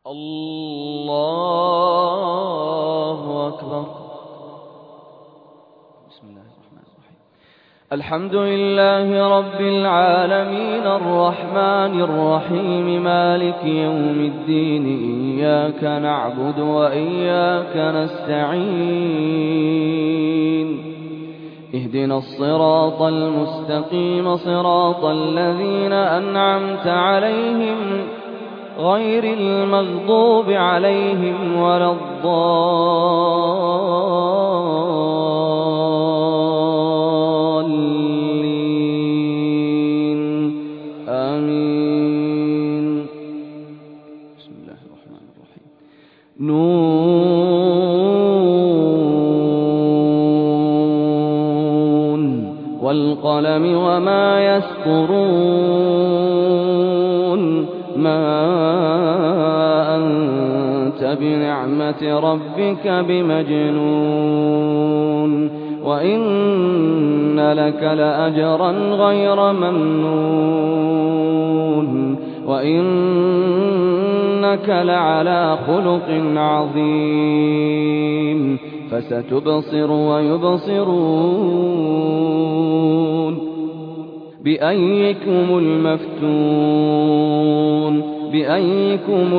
الله أكبر. بسم الله الرحمن الرحيم. الحمد لله رب العالمين الرحمن الرحيم مالك يوم الدين إياك نعبد وإياك نستعين اهدنا الصراط المستقيم صراط الذين أنعمت عليهم غير المغضوب عليهم ولا الضالين آمين. بسم الله الرحمن الرحيم. نون والقلم وما يسطرون ما أنت بنعمة ربك بمجنون وإن لك لأجرا غير ممنون وإنك لعلى خلق عظيم فستبصر ويبصرون بأيكم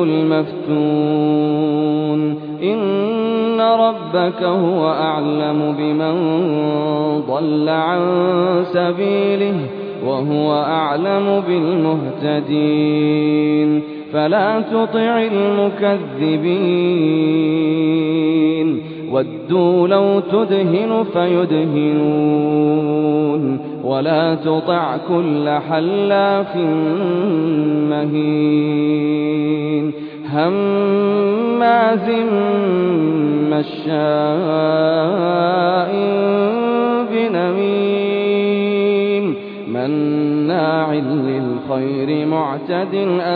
المفتون إن ربك هو أعلم بمن ضل عن سبيله وهو أعلم بالمهتدين فلا تطع المكذبين ودوا لو تدهن فيدهنون ولا تطع كل حلاف مهين هماز مشاء بنميم مناع للخير معتد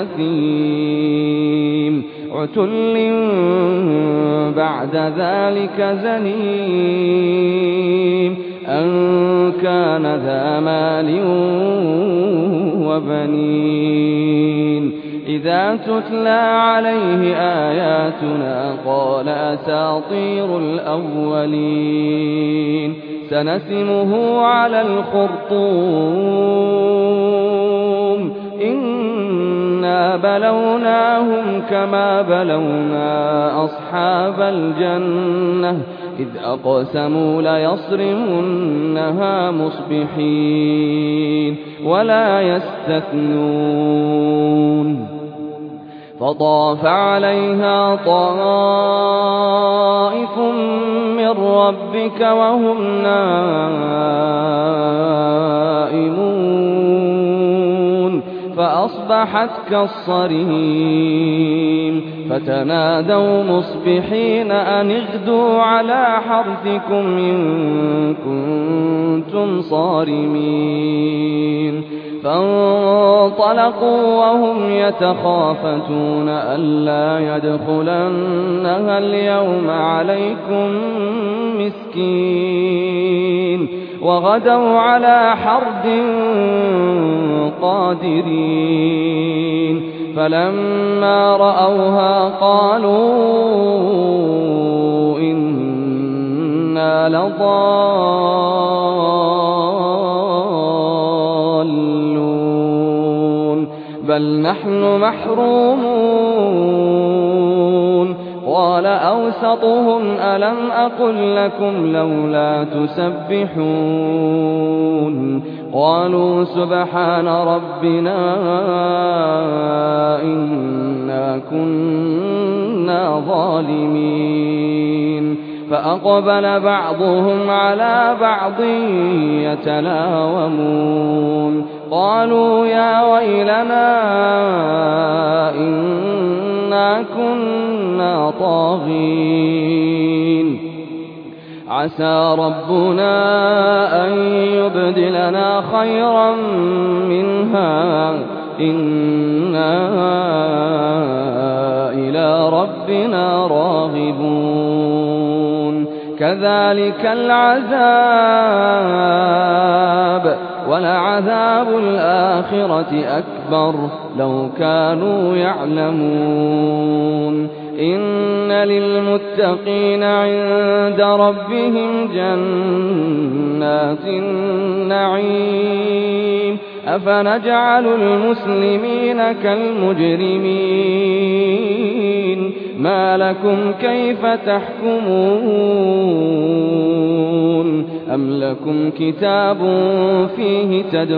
أثيم عتل بعد ذلك زنيم أن كان ذا مال وبنين إذا تتلى عليه آياتنا قال أساطير الأولين سنسمه على الخرطوم إنا بلوناهم كما بلونا أصحاب الجنة إذ أقسموا ليصرمنها مصبحين ولا يستثنون فطاف عليها طائف من ربك وهم نائمون فأصبحت كالصريم فتنادوا مصبحين أن اغدوا على حرثكم إن كنتم صارمين فانطلقوا وهم يتخافتون ألا يدخلنها اليوم عليكم مسكين وغدوا على حرد قادرين فلما رأوها قالوا إنا لضالون بل نحن محرومون قال أوسطهم ألم أقل لكم لولا تسبحون قالوا سبحان ربنا إنا كنا ظالمين فأقبل بعضهم على بعض يتلاومون قالوا يا ويلنا إنا كنا طاغين عسى ربنا أن يبدلنا خيرا منها إنا إلى ربنا راغبون كذلك العذاب ولعذاب الآخرة أكبر لو كانوا يعلمون للمتقين عند ربهم جنات النعيم أفنجعل المسلمين كالمجرمين ما لكم كيف تحكمون أم لكم كتاب فيه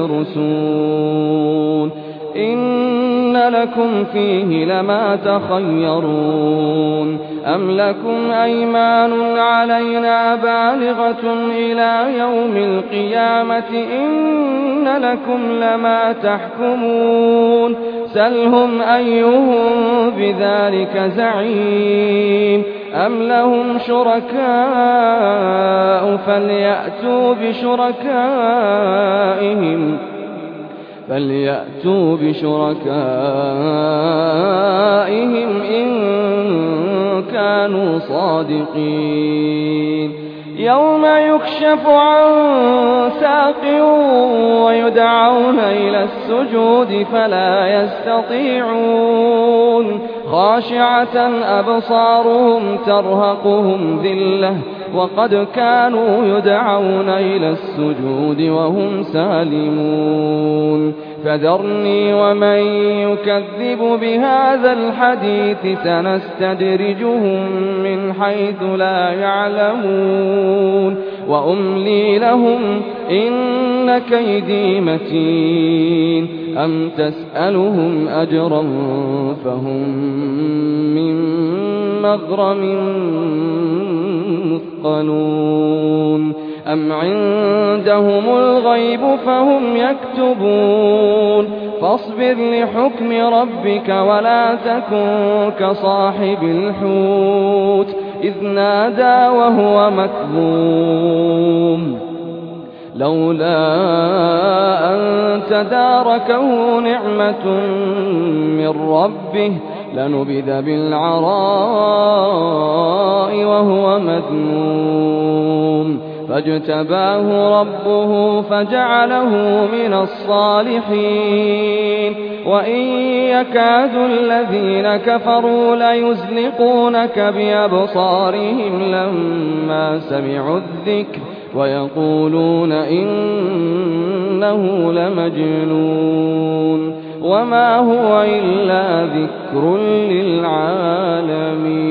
تدرسون إن لكم فيه لما تخيرون أم لكم أيمان علينا بالغة إلى يوم القيامة إن لكم لما تحكمون سلهم أيهم بذلك زعيم أم لهم شركاء فليأتوا بشركائهم إن كانوا صادقين يوم يكشف عن ساق ويدعون إلى السجود فلا يستطيعون خاشعة أبصارهم ترهقهم ذلة وقد كانوا يدعون إلى السجود وهم سالمون فذرني ومن يكذب بهذا الحديث سنستدرجهم من حيث لا يعلمون وأملي لهم إن كيدي متين أم تسألهم أجرا فهم من مغرم مثقلون أم عندهم الغيب فهم يكتبون فاصبر لحكم ربك ولا تكن كصاحب الحوت إذ نادى وهو مكظوم لولا أن تداركه نعمة من ربه لنبذ بالعراء وهو مذموم فاجتباه ربه فجعله من الصالحين وإن يكاد الذين كفروا ليزلقونك بأبصارهم لما سمعوا الذكر ويقولون إنه لمجنون وما هو إلا ذكر للعالمين.